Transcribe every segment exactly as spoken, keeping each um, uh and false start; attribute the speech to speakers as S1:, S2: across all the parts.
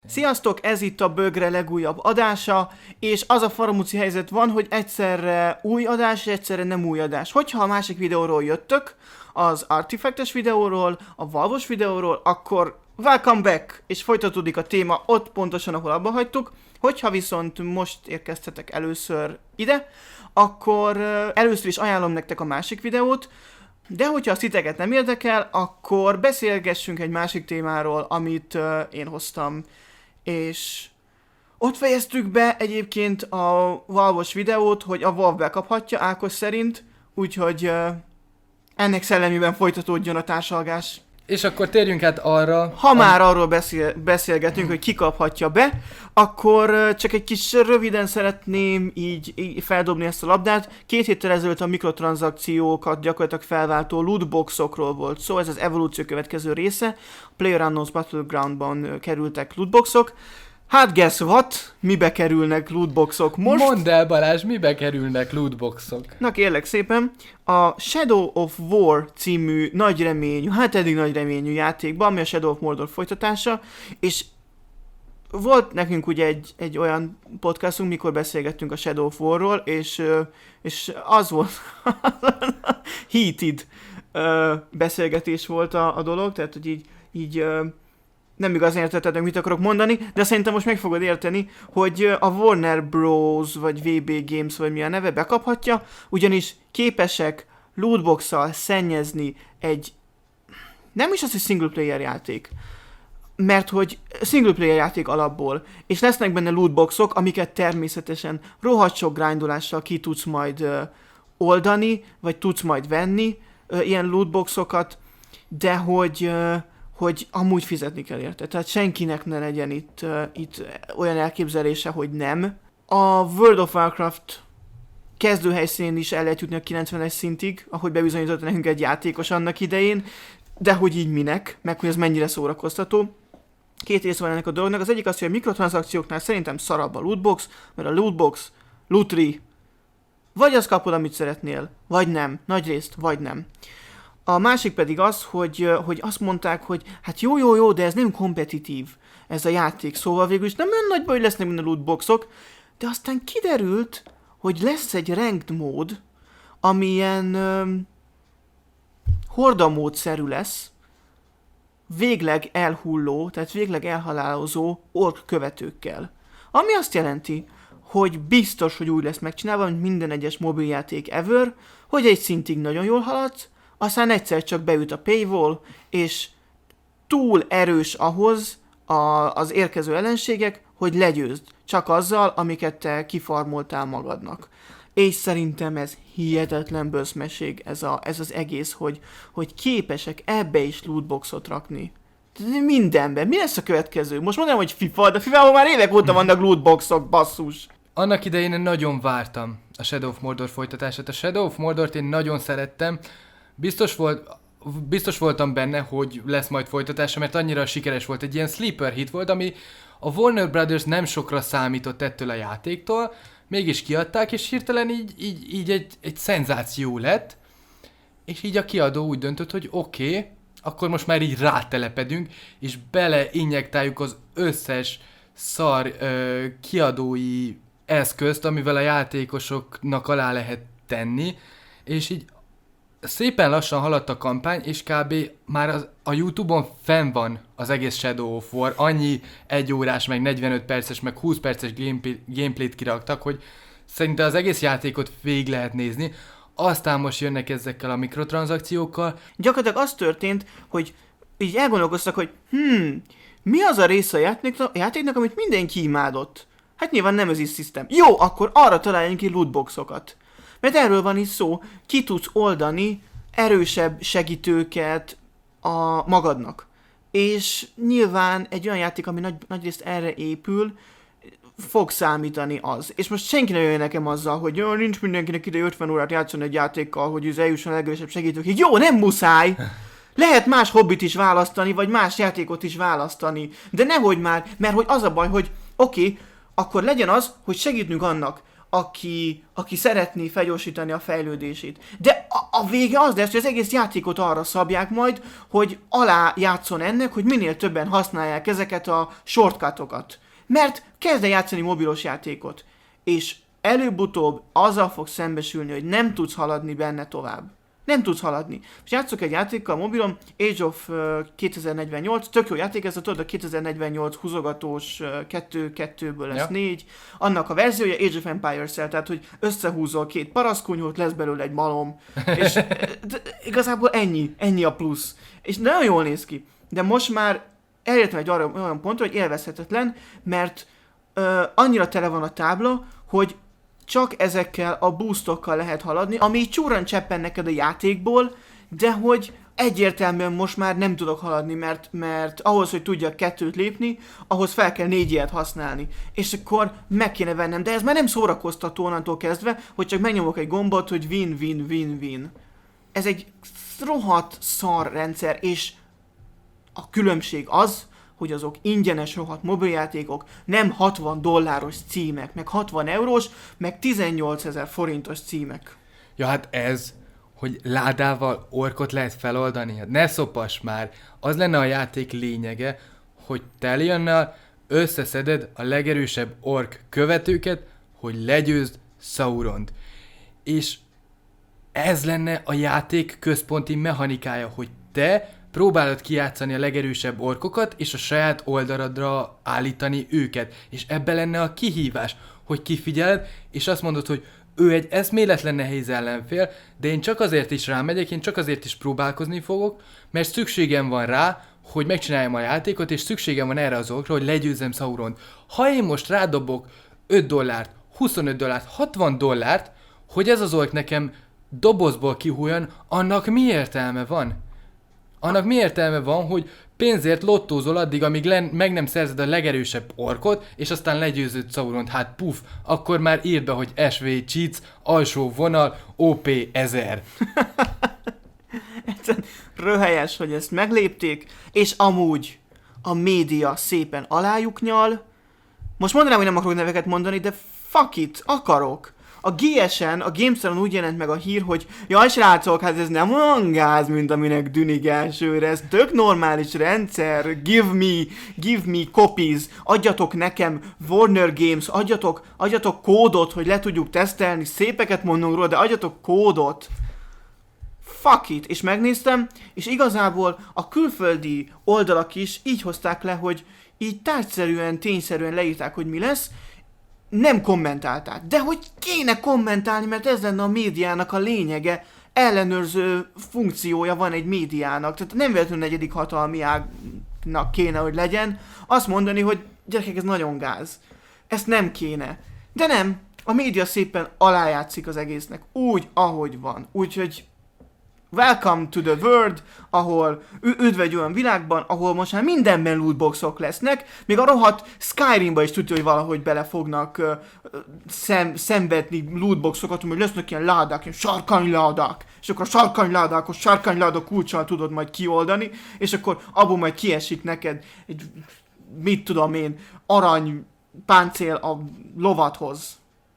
S1: Sziasztok, ez itt a Bögre legújabb adása, és az a faramúci helyzet van, hogy egyszerre új adás, és egyszerre nem új adás. Hogyha a másik videóról jöttök, az Artifactes videóról, a Valvos videóról, akkor welcome back, és folytatódik a téma ott pontosan, ahol abba hagytuk. Hogyha viszont most érkeztetek először ide, akkor először is ajánlom nektek a másik videót, de hogyha azt titeket nem érdekel, akkor beszélgessünk egy másik témáról, amit uh, én hoztam. És ott fejeztük be egyébként a Valvos videót, hogy a Valve bekaphatja Ákos szerint, úgyhogy uh, ennek szellemében folytatódjon a társalgás.
S2: És akkor térjünk át arra...
S1: Ha már arról beszél, beszélgetünk, hogy ki kaphatja be, akkor uh, csak egy kis röviden szeretném így, így feldobni ezt a labdát. Két héttel ezelőtt a mikrotranszakciókat gyakorlatilag felváltó lootboxokról volt szó, ez az evolúció következő része. A PlayerUnknown's Battlegroundban uh, kerültek lootboxok. Hát guess what? Mibe kerülnek lootboxok most?
S2: Mondd el, Balázs, mibe kerülnek lootboxok?
S1: Na kérlek szépen, a Shadow of War című nagy reményű, hát eddig nagy reményű játékban, ami a Shadow of Mordor folytatása, és volt nekünk ugye egy, egy olyan podcastunk, mikor beszélgettünk a Shadow of Warról, és, és az volt heated beszélgetés volt a, a dolog, tehát hogy így, így nem igazán értetted, mit akarok mondani, de szerintem most meg fogod érteni, hogy a Warner Bros. Vagy vé bé Games, vagy mi a neve, bekaphatja, ugyanis képesek lootbox-szal szennyezni egy, nem is az, hogy single player játék, mert hogy single player játék alapból, és lesznek benne lootboxok, amiket természetesen rohadt sok grindolással ki tudsz majd uh, oldani, vagy tudsz majd venni uh, ilyen lootboxokat, de hogy... Uh, hogy amúgy fizetni kell érte. Tehát senkinek ne legyen itt, uh, itt olyan elképzelése, hogy nem. A World of Warcraft kezdőhelyszínén is el lehet jutni a kilencvenes szintig, ahogy bebizonyított nekünk egy játékos annak idején, de hogy így minek, meg hogy ez mennyire szórakoztató. Két rész van ennek a dolognak. Az egyik az, hogy a mikrotranszakcióknál szerintem szarabb a lootbox, mert a lootbox, lootri, vagy azt kapod, amit szeretnél, vagy nem. Nagy részt, vagy nem. A másik pedig az, hogy, hogy azt mondták, hogy hát jó, jó, jó, de ez nem kompetitív, ez a játék, szóval végül is nem olyan nagy baj, hogy lesznek benne lootboxok, de aztán kiderült, hogy lesz egy ranked mód, ami ilyen um, hordamódszerű lesz, végleg elhulló, tehát végleg elhalálozó ork követőkkel. Ami azt jelenti, hogy biztos, hogy úgy lesz megcsinálva, mint minden egyes mobiljáték ever, hogy egy szintig nagyon jól haladsz, aztán egyszer csak beüt a paywall, és túl erős ahhoz a, az érkező ellenségek, hogy legyőzd csak azzal, amiket te kifarmoltál magadnak. És szerintem ez hihetetlen böszmeség, ez, a, ez az egész, hogy, hogy képesek ebbe is lootboxot rakni. Mindenben. Mi lesz a következő? Most mondom, hogy FIFA, de fifában már évek óta vannak lootboxok, basszus.
S2: Annak idején én nagyon vártam a Shadow of Mordor folytatását. A Shadow of Mordort én nagyon szerettem. Biztos, volt, biztos voltam benne, hogy lesz majd folytatása, mert annyira sikeres volt, egy ilyen sleeper hit volt, ami a Warner Brothers nem sokra számított ettől a játéktól, mégis kiadták, és hirtelen így, így, így egy, egy szenzáció lett, és így a kiadó úgy döntött, hogy oké, okay, akkor most már így rátelepedünk, és beleinjektáljuk az összes szar ö, kiadói eszközt, amivel a játékosoknak alá lehet tenni, és így szépen lassan haladt a kampány, és kb. Már az, a YouTube-on fenn van az egész Shadow of War, annyi egy órás, meg negyvenöt perces, meg húsz perces gameplay, gameplayt kiraktak, hogy szerintem az egész játékot végig lehet nézni, aztán most jönnek ezekkel a mikrotranszakciókkal.
S1: Gyakorlatilag az történt, hogy így elgondolkoztak, hogy hmm, mi az a része a játéknak, a játéknak, amit mindenki imádott? Hát nyilván nem ez is system. Jó, akkor arra találjunk ki lootboxokat. Mert erről van is szó, ki tudsz oldani erősebb segítőket a magadnak. És nyilván egy olyan játék, ami nagy, nagyrészt erre épül, fog számítani az. És most senki ne jöjjön nekem azzal, hogy jó, nincs mindenkinek ide ötven órát játszani egy játékkal, hogy ez eljusson a legerősebb segítőkig. Jó, nem muszáj! Lehet más hobbit is választani, vagy más játékot is választani. De nehogy már, mert hogy az a baj, hogy oké, okay, akkor legyen az, hogy segítünk annak, aki, aki szeretné felgyorsítani a fejlődését. De a, a vége az lesz, hogy az egész játékot arra szabják majd, hogy alá játszon ennek, hogy minél többen használják ezeket a shortcutokat. Mert kezd el játszani mobilos játékot, és előbb-utóbb azzal fogsz szembesülni, hogy nem tudsz haladni benne tovább. Nem tudsz haladni. És játszok egy játékkal mobilon, Age of uh, kétezer-negyvennyolc, tök jó játék, ez a tudod, a kétezer-negyvennyolc húzogatós uh, kettő kettőből lesz
S2: ja.
S1: négy. Annak a verziója Age of Empires-el, tehát hogy összehúzol két paraszkunyhót, lesz belőle egy malom. És de, igazából ennyi, ennyi a plusz. És nagyon jól néz ki. De most már elértem egy arra, olyan pontra, hogy élvezhetetlen, mert uh, annyira tele van a tábla, hogy csak ezekkel a boostokkal lehet haladni, ami csúran cseppen neked a játékból, de hogy egyértelműen most már nem tudok haladni, mert, mert ahhoz, hogy tudjak kettőt lépni, ahhoz fel kell négy ilyet használni. És akkor meg kéne vennem, de ez már nem szórakoztató onnantól kezdve, hogy csak megnyomok egy gombot, hogy win, win, win, win. Ez egy rohadt szar rendszer, és a különbség az, hogy azok ingyenes rohadt mobiljátékok, nem hatvan dolláros címek, meg hatvan eurós, meg tizennyolcezer forintos címek.
S2: Ja, hát ez, hogy ládával orkot lehet feloldani, hát ne szopass már. Az lenne a játék lényege, hogy te eljönnel, összeszeded a legerősebb ork követőket, hogy legyőzd Sauront. És ez lenne a játék központi mechanikája, hogy te próbálod kijátszani a legerősebb orkokat, és a saját oldaladra állítani őket. És ebbe lenne a kihívás, hogy kifigyeled, és azt mondod, hogy ő egy eszméletlen nehéz ellenfél, de én csak azért is rámegyek, én csak azért is próbálkozni fogok, mert szükségem van rá, hogy megcsináljam a játékot, és szükségem van erre az orkra, hogy legyőzzem Sauront. Ha én most rádobok öt dollárt, huszonöt dollárt, hatvan dollárt, hogy ez az ork nekem dobozból kihújjon, annak mi értelme van? Annak mi értelme van, hogy pénzért lottózol addig, amíg len, meg nem szerzed a legerősebb orkot, és aztán legyőzöd Sauront, hát puf, akkor már írd be, hogy es vé cheats, alsó vonal, ó pé ezer.
S1: Egyszerűen röhelyes, hogy ezt meglépték, és amúgy a média szépen alájuk nyal. Most mondanám, hogy nem akarok neveket mondani, de fuck it, akarok. A gé es en, a GameStar-on úgy jelent meg a hír, hogy jaj srácok, hát ez nem olyan gáz, mint aminek tűnik elsőre, ez tök normális rendszer, give me, give me copies, adjatok nekem Warner Games, adjatok, adjatok kódot, hogy le tudjuk tesztelni, szépeket mondunk róla, de adjatok kódot. Fuck it, és megnéztem, és igazából a külföldi oldalak is így hozták le, hogy így tárgyszerűen, tényszerűen leírták, hogy mi lesz, nem kommentálták. De hogy kéne kommentálni, mert ez lenne a médiának a lényege, ellenőrző funkciója van egy médiának. Tehát nem véletlenül negyedik hatalmi ágnak kéne, hogy legyen. Azt mondani, hogy gyerekek, ez nagyon gáz. Ezt nem kéne. De nem. A média szépen alájátszik az egésznek. Úgy, ahogy van. Úgyhogy welcome to the world, ahol üdv egy olyan világban, ahol most már mindenben lootboxok lesznek, még a rohadt Skyrimba is tudja, hogy valahogy bele fognak uh, szem, szenvedni lootboxokat, hogy lesznek ilyen ládák, ilyen sarkanyládák, és akkor a sarkanyládákos sarkanyládák kulccsal tudod majd kioldani, és akkor abból majd kiesik neked egy, mit tudom én, arany páncél a lovathoz.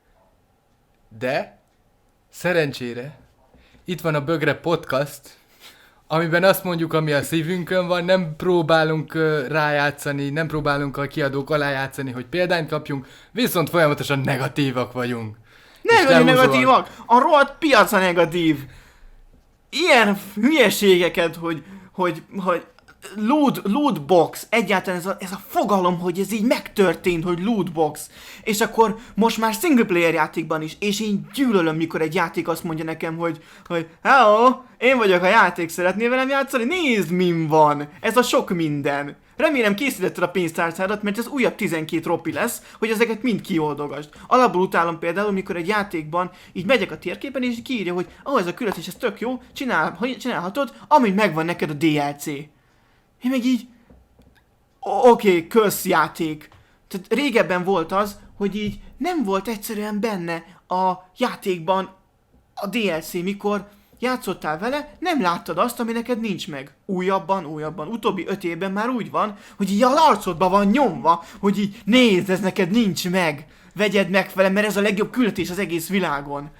S2: De szerencsére itt van a Bögre Podcast, amiben azt mondjuk, ami a szívünkön van, nem próbálunk uh, rájátszani, nem próbálunk a kiadók alájátszani, hogy példányt kapjunk, viszont folyamatosan negatívak vagyunk.
S1: Nem vagyunk negatívak, a rohadt piac a negatív. Ilyen hülyeségeket, hogy, hogy, hogy loot, lootbox, egyáltalán ez a, ez a fogalom, hogy ez így megtörtént, hogy lootbox. És akkor most már single player játékban is, és én gyűlölöm, mikor egy játék azt mondja nekem, hogy, hogy hello, én vagyok a játék, szeretnél velem játszani? Nézd, min van! Ez a sok minden. Remélem készítetted a pénztárcádat, mert ez újabb tizenkét ropi lesz, hogy ezeket mind kioldogasd. Alapból utálom például, amikor egy játékban így megyek a térképen, és kiírja, hogy ó, ez a küldetés, ez tök jó, csinál, csinálhatod, amíg megvan neked a dé el cé. Én meg így, oké, okay, kösz játék. Tehát régebben volt az, hogy így nem volt egyszerűen benne a játékban a dé el cé, mikor játszottál vele, nem láttad azt, ami neked nincs meg. Újabban, újabban, utóbbi öt évben már úgy van, hogy így a arcodba van nyomva, hogy így nézd, ez neked nincs meg. Vegyed meg vele, mert ez a legjobb küldetés az egész világon.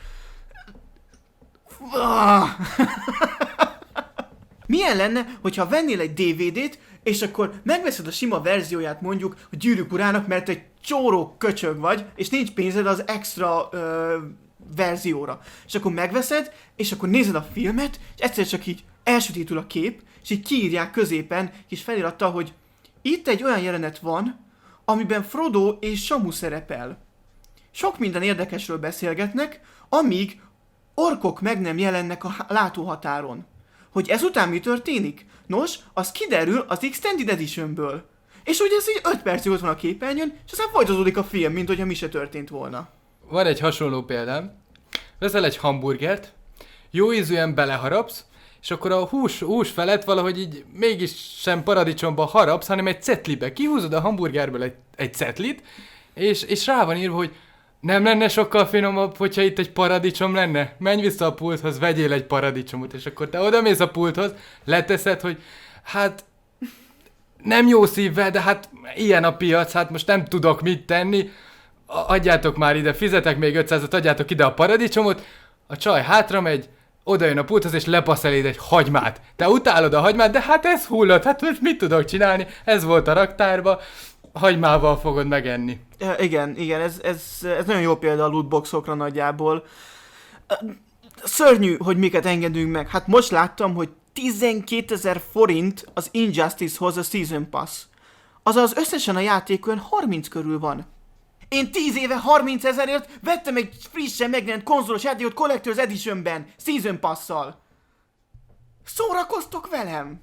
S1: Milyen lenne, hogyha vennél egy dé vé dét, és akkor megveszed a sima verzióját mondjuk a Gyűrűk Urának, mert egy csóró köcsög vagy, és nincs pénzed az extra ö, verzióra. És akkor megveszed, és akkor nézed a filmet, és egyszer csak így elsötétül a kép, és így kiírják középen, és feliratta, hogy itt egy olyan jelenet van, amiben Frodo és Samu szerepel. Sok minden érdekesről beszélgetnek, amíg orkok meg nem jelennek a látóhatáron. Hogy ezután mi történik? Nos, az kiderül az Extended Editionből. És ugye ez így öt percig ott van a képernyőn, és aztán folytatódik a film, mint hogyha mi se történt volna.
S2: Van egy hasonló példám. Veszel egy hamburgert, jó ízűen beleharapsz, és akkor a hús, hús felett valahogy így mégis sem paradicsomba harapsz, hanem egy cetlibe. Kihúzod a hamburgerből egy, egy cetlit, és, és rá van írva, hogy nem lenne sokkal finomabb, hogyha itt egy paradicsom lenne? Menj vissza a pulthoz, vegyél egy paradicsomot, és akkor te odamész a pulthoz, leteszed, hogy hát nem jó szívvel, de hát ilyen a piac, hát most nem tudok mit tenni, adjátok már ide, fizetek még ötszázat, adjátok ide a paradicsomot, a csaj hátra megy, oda jön a pulthoz, és lepasz eléd egy hagymát. Te utálod a hagymát, de hát ez hullott, hát most mit tudok csinálni? Ez volt a raktárba, hagymával fogod megenni.
S1: Ja, igen, igen, ez, ez, ez nagyon jó példa a lootboxokra nagyjából. Szörnyű, hogy miket engedünk meg. Hát most láttam, hogy tizenkétezer forint az Injustice-hoz a Season Pass. Azaz összesen a játék olyan harminc körül van. Én tíz éve harminc ezerért vettem egy frissen megjelent konzolos játékot Collector's Editionben, Season Pass-szal. Szórakoztok velem?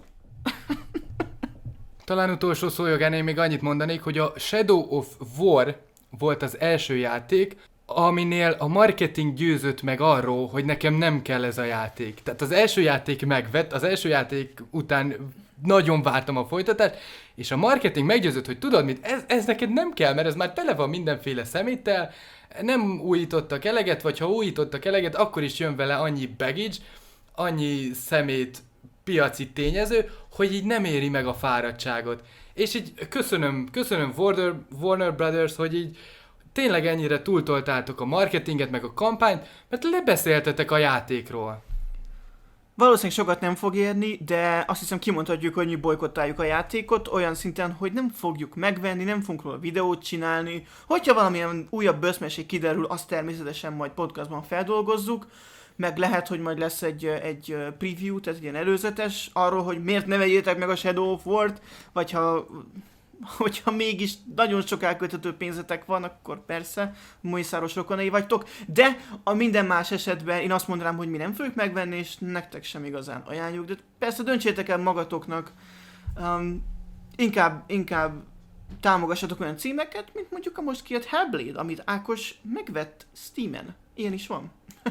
S2: Talán utolsó szójogán én még annyit mondanék, hogy a Shadow of War volt az első játék, aminél a marketing győzött meg arról, hogy nekem nem kell ez a játék. Tehát az első játék megvett, az első játék után nagyon vártam a folytatást, és a marketing meggyőzött, hogy tudod mit, ez, ez neked nem kell, mert ez már tele van mindenféle szeméttel, nem újítottak eleget, vagy ha újítottak eleget, akkor is jön vele annyi baggage, annyi szemét, piaci tényező, hogy így nem éri meg a fáradtságot. És így köszönöm, köszönöm Warner, Warner Brothers, hogy így tényleg ennyire túltoltátok a marketinget, meg a kampányt, mert lebeszéltetek a játékról.
S1: Valószínűleg sokat nem fog érni, de azt hiszem kimondhatjuk, hogy mi bolykottáljuk a játékot olyan szinten, hogy nem fogjuk megvenni, nem fogunk róla videót csinálni. Hogyha valamilyen újabb böszmeség kiderül, azt természetesen majd podcastban feldolgozzuk, meg lehet, hogy majd lesz egy, egy preview, tehát egy ilyen előzetes arról, hogy miért ne vegyétek meg a Shadow of War-t, vagy ha, hogyha mégis nagyon sok elkölthető pénzetek van, akkor persze Mészáros rokonai vagytok, de a minden más esetben én azt mondanám, hogy mi nem fogjuk megvenni, és nektek sem igazán ajánljuk, de persze döntsétek el magatoknak, um, inkább, inkább támogassatok olyan címeket, mint mondjuk a most kijött Hellblade, amit Ákos megvett Steamen. Ilyen is van.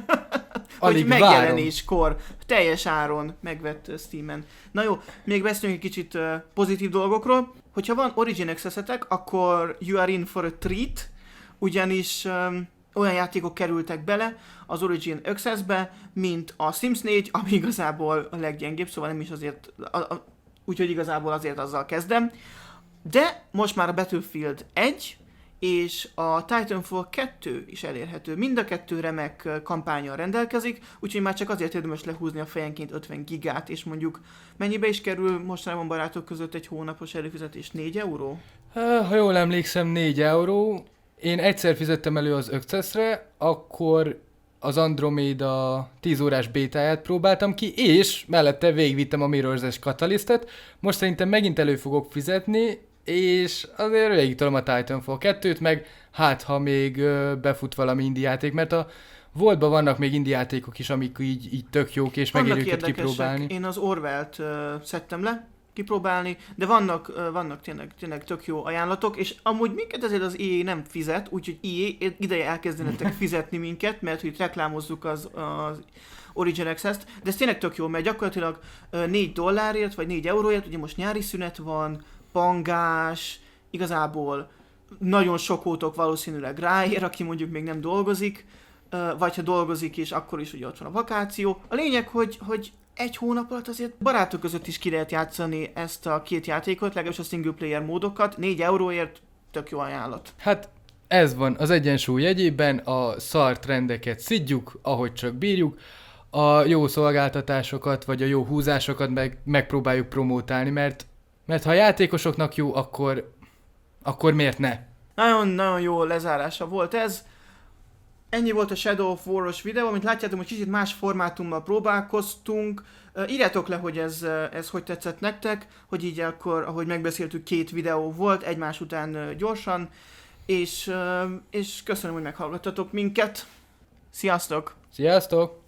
S1: Hogy megjelenéskor, teljes áron megvett Steamen. Na jó, még beszéljünk egy kicsit uh, pozitív dolgokról. Hogyha van Origin Access-etek, akkor you are in for a treat, ugyanis um, olyan játékok kerültek bele az Origin Access-be, mint a Sims négy, ami igazából a leggyengébb, szóval nem is azért, a, a, úgyhogy igazából azért azzal kezdem. De most már a Battlefield egy és a Titanfall kettő is elérhető. Mind a kettő remek kampánnyal rendelkezik, úgyhogy már csak azért érdemes lehúzni a fejenként ötven gigát, és mondjuk mennyibe is kerül mostanában barátok között egy hónapos előfizetés? négy euró?
S2: Ha jól emlékszem, négy euró. Én egyszer fizettem elő az Access-re, akkor az Andromeda tíz órás bétáját próbáltam ki, és mellette végigvittem a Mirror's Catalyst-et. Most szerintem megint elő fogok fizetni, és azért végig tolom a Titanfall kettőt, meg hát ha még ö, befut valami indie játék, mert a Voltban vannak még indie játékok is, amik így, így tök jók, és megéri őket kipróbálni.
S1: Én az Orwellt uh, szedtem le kipróbálni, de vannak, uh, vannak tényleg, tényleg tök jó ajánlatok, és amúgy minket ezért az é á nem fizet, úgyhogy é á ideje elkezdenetek fizetni minket, mert hogy reklámozzuk az, az Origin Access-t, de ez tényleg tök jó, mert gyakorlatilag uh, négy dollárért, vagy négy euróért, ugye most nyári szünet van, pangás, igazából nagyon sok ótok valószínűleg ráér, aki mondjuk még nem dolgozik, vagy ha dolgozik is, akkor is ugye ott van a vakáció. A lényeg, hogy, hogy egy hónap alatt azért barátok között is ki lehet játszani ezt a két játékot, legalábbis a single player módokat, négy euróért tök jó ajánlat.
S2: Hát ez van, az egyensúly jegyében a szar trendeket szidjuk, ahogy csak bírjuk, a jó szolgáltatásokat, vagy a jó húzásokat meg, megpróbáljuk promótálni, mert, mert ha a játékosoknak jó, akkor, akkor miért ne?
S1: Nagyon-nagyon jó lezárása volt ez. Ennyi volt a Shadow of War-os videó, amit látjátok, hogy kicsit más formátummal próbálkoztunk. Uh, írjátok le, hogy ez, ez hogy tetszett nektek, hogy így akkor, ahogy megbeszéltük, két videó volt, egymás után uh, gyorsan, és, uh, és köszönöm, hogy meghallgattatok minket. Sziasztok!
S2: Sziasztok!